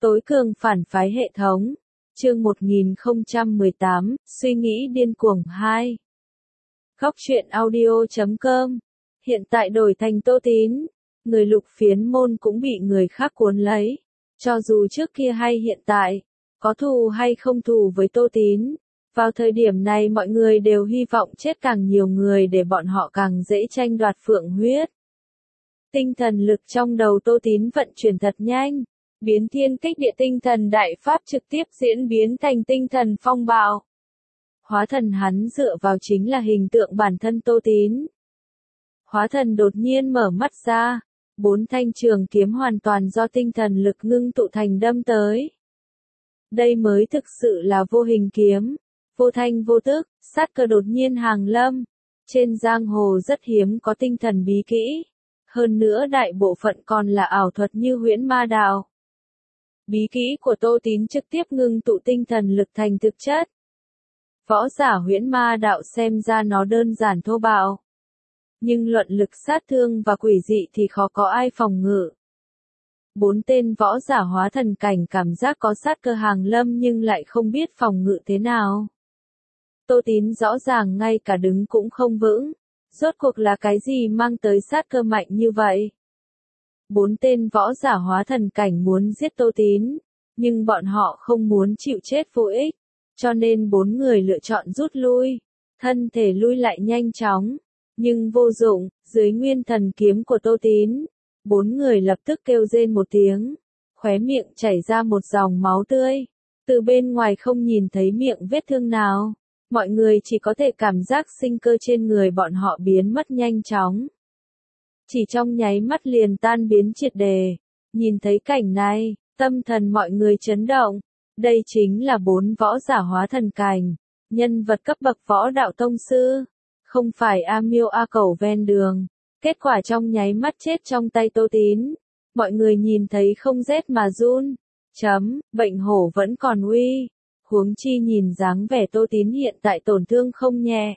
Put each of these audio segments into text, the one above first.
Tối cường phản phái hệ thống. Chương 1018, suy nghĩ điên cuồng 2. Góc truyện audio.com. Hiện tại đổi thành Tô Tín, người Lục Phiến môn cũng bị người khác cuốn lấy. Cho dù trước kia hay hiện tại, có thù hay không thù với Tô Tín, vào thời điểm này mọi người đều hy vọng chết càng nhiều người để bọn họ càng dễ tranh đoạt phượng huyết. Tinh thần lực trong đầu Tô Tín vận chuyển thật nhanh, biến thiên kích địa tinh thần đại pháp trực tiếp diễn biến thành tinh thần phong bạo. Hóa thần hắn dựa vào chính là hình tượng bản thân Tô Tín. Hóa thần đột nhiên mở mắt ra, 4 thanh trường kiếm hoàn toàn do tinh thần lực ngưng tụ thành đâm tới. Đây mới thực sự là vô hình kiếm, vô thanh vô tức, sát cơ đột nhiên hàng lâm. Trên giang hồ rất hiếm có tinh thần bí kỹ, hơn nữa đại bộ phận còn là ảo thuật như huyễn ma đạo. Bí kỹ của Tô Tín trực tiếp ngưng tụ tinh thần lực thành thực chất. Võ giả huyễn ma đạo xem ra nó đơn giản thô bạo, nhưng luận lực sát thương và quỷ dị thì khó có ai phòng ngự. 4 tên võ giả hóa thần cảnh cảm giác có sát cơ hàng lâm nhưng lại không biết phòng ngự thế nào. Tô Tín rõ ràng ngay cả đứng cũng không vững. Rốt cuộc là cái gì mang tới sát cơ mạnh như vậy? 4 tên võ giả hóa thần cảnh muốn giết Tô Tín, nhưng bọn họ không muốn chịu chết vô ích, cho nên 4 người lựa chọn rút lui, thân thể lui lại nhanh chóng, nhưng vô dụng, dưới nguyên thần kiếm của Tô Tín, 4 người lập tức kêu rên một tiếng, khóe miệng chảy ra một dòng máu tươi, từ bên ngoài không nhìn thấy miệng vết thương nào. Mọi người chỉ có thể cảm giác sinh cơ trên người bọn họ biến mất nhanh chóng. Chỉ trong nháy mắt liền tan biến triệt đề. Nhìn thấy cảnh này, tâm thần mọi người chấn động. Đây chính là 4 võ giả hóa thần cảnh, nhân vật cấp bậc võ đạo tông sư. Không phải A Miêu A Cẩu ven đường. Kết quả trong nháy mắt chết trong tay Tô Tín. Mọi người nhìn thấy không rét mà run. Bệnh hổ vẫn còn uy. Huống chi nhìn dáng vẻ Tô Tín hiện tại tổn thương không nhẹ.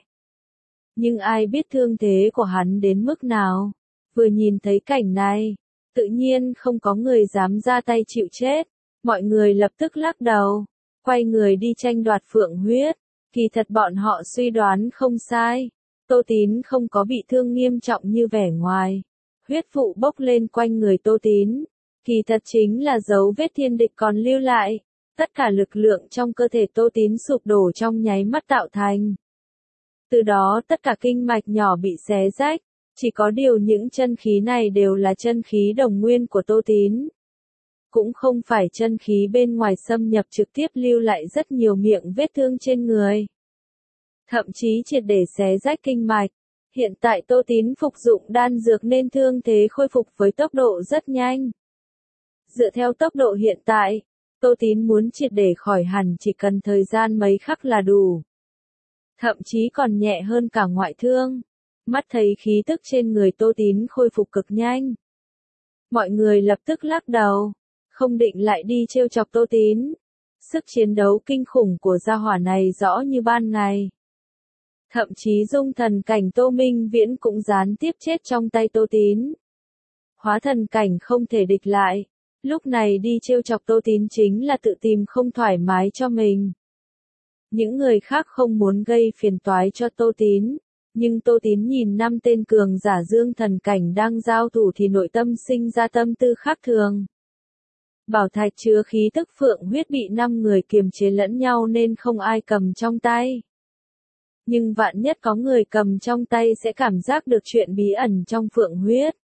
Nhưng ai biết thương thế của hắn đến mức nào. Vừa nhìn thấy cảnh này, tự nhiên không có người dám ra tay chịu chết. Mọi người lập tức lắc đầu, quay người đi tranh đoạt phượng huyết. Kỳ thật bọn họ suy đoán không sai. Tô Tín không có bị thương nghiêm trọng như vẻ ngoài. Huyết vụ bốc lên quanh người Tô Tín. Kỳ thật chính là dấu vết thiên địch còn lưu lại. Tất cả lực lượng trong cơ thể Tô Tín sụp đổ trong nháy mắt tạo thành. Từ đó tất cả kinh mạch nhỏ bị xé rách, chỉ có điều những chân khí này đều là chân khí đồng nguyên của Tô Tín. Cũng không phải chân khí bên ngoài xâm nhập trực tiếp lưu lại rất nhiều miệng vết thương trên người. Thậm chí triệt để xé rách kinh mạch. Hiện tại Tô Tín phục dụng đan dược nên thương thế khôi phục với tốc độ rất nhanh. Dựa theo tốc độ hiện tại, Tô Tín muốn triệt để khỏi hẳn chỉ cần thời gian mấy khắc là đủ. Thậm chí còn nhẹ hơn cả ngoại thương. Mắt thấy khí tức trên người Tô Tín khôi phục cực nhanh. Mọi người lập tức lắc đầu, không định lại đi trêu chọc Tô Tín. Sức chiến đấu kinh khủng của gia hỏa này rõ như ban ngày. Thậm chí dung thần cảnh Tô Minh Viễn cũng gián tiếp chết trong tay Tô Tín. Hóa thần cảnh không thể địch lại. Lúc này đi trêu chọc Tô Tín chính là tự tìm không thoải mái cho mình. Những người khác không muốn gây phiền toái cho Tô Tín, nhưng Tô Tín nhìn 5 tên cường giả dương thần cảnh đang giao thủ thì nội tâm sinh ra tâm tư khác thường. Bảo thạch chứa khí tức phượng huyết bị 5 người kiềm chế lẫn nhau nên không ai cầm trong tay. Nhưng vạn nhất có người cầm trong tay sẽ cảm giác được chuyện bí ẩn trong phượng huyết.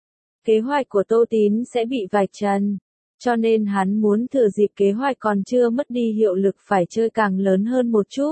Kế hoạch của Tô Tín sẽ bị vạch trần, cho nên hắn muốn thừa dịp kế hoạch còn chưa mất đi hiệu lực phải chơi càng lớn hơn một chút.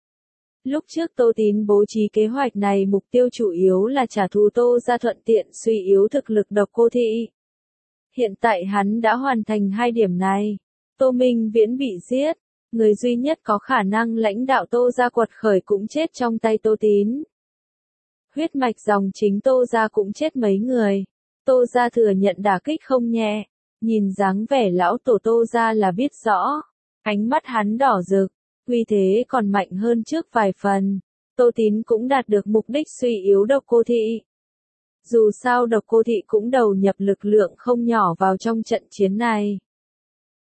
Lúc trước Tô Tín bố trí kế hoạch này mục tiêu chủ yếu là trả thù Tô gia thuận tiện suy yếu thực lực Độc Cô Thị. Hiện tại hắn đã hoàn thành 2 điểm này. Tô Minh Viễn bị giết, người duy nhất có khả năng lãnh đạo Tô gia quật khởi cũng chết trong tay Tô Tín. Huyết mạch dòng chính Tô gia cũng chết mấy người. Tô gia thừa nhận đả kích không nhẹ, nhìn dáng vẻ lão tổ Tô gia là biết rõ, ánh mắt hắn đỏ rực, uy thế còn mạnh hơn trước vài phần. Tô Tín cũng đạt được mục đích suy yếu Độc Cô Thị. Dù sao Độc Cô Thị cũng đầu nhập lực lượng không nhỏ vào trong trận chiến này.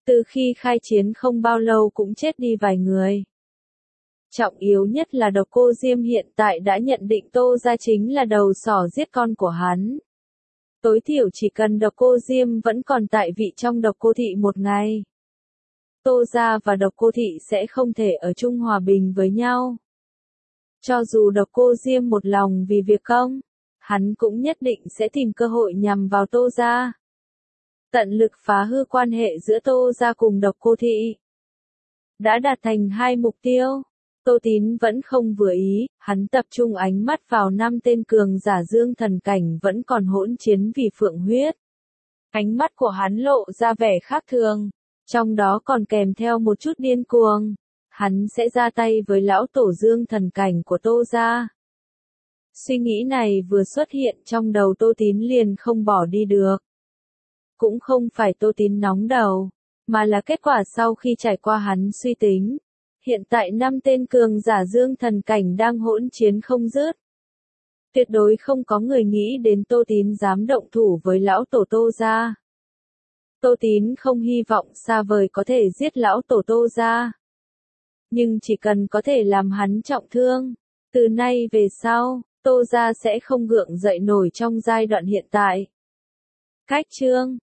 Từ khi khai chiến không bao lâu cũng chết đi vài người. Trọng yếu nhất là Độc Cô Diêm hiện tại đã nhận định Tô Gia chính là đầu sỏ giết con của hắn. Tối thiểu chỉ cần Độc Cô Diêm vẫn còn tại vị trong Độc Cô Thị một ngày, Tô Gia và Độc Cô Thị sẽ không thể ở chung hòa bình với nhau. Cho dù Độc Cô Diêm một lòng vì việc công, hắn cũng nhất định sẽ tìm cơ hội nhằm vào Tô Gia. Tận lực phá hư quan hệ giữa Tô Gia cùng Độc Cô Thị. Đã đạt thành hai mục tiêu. Tô Tín vẫn không vừa ý, hắn tập trung ánh mắt vào 5 tên cường giả dương thần cảnh vẫn còn hỗn chiến vì phượng huyết. Ánh mắt của hắn lộ ra vẻ khác thường, trong đó còn kèm theo một chút điên cuồng. Hắn sẽ ra tay với lão tổ dương thần cảnh của Tô Gia. Suy nghĩ này vừa xuất hiện trong đầu Tô Tín liền không bỏ đi được. Cũng không phải Tô Tín nóng đầu, mà là kết quả sau khi trải qua hắn suy tính. Hiện tại 5 tên cường giả dương thần cảnh đang hỗn chiến không dứt. Tuyệt đối không có người nghĩ đến Tô Tín dám động thủ với lão tổ Tô Gia. Tô Tín không hy vọng xa vời có thể giết lão tổ Tô Gia. Nhưng chỉ cần có thể làm hắn trọng thương, từ nay về sau, Tô Gia sẽ không gượng dậy nổi trong giai đoạn hiện tại. Cách chương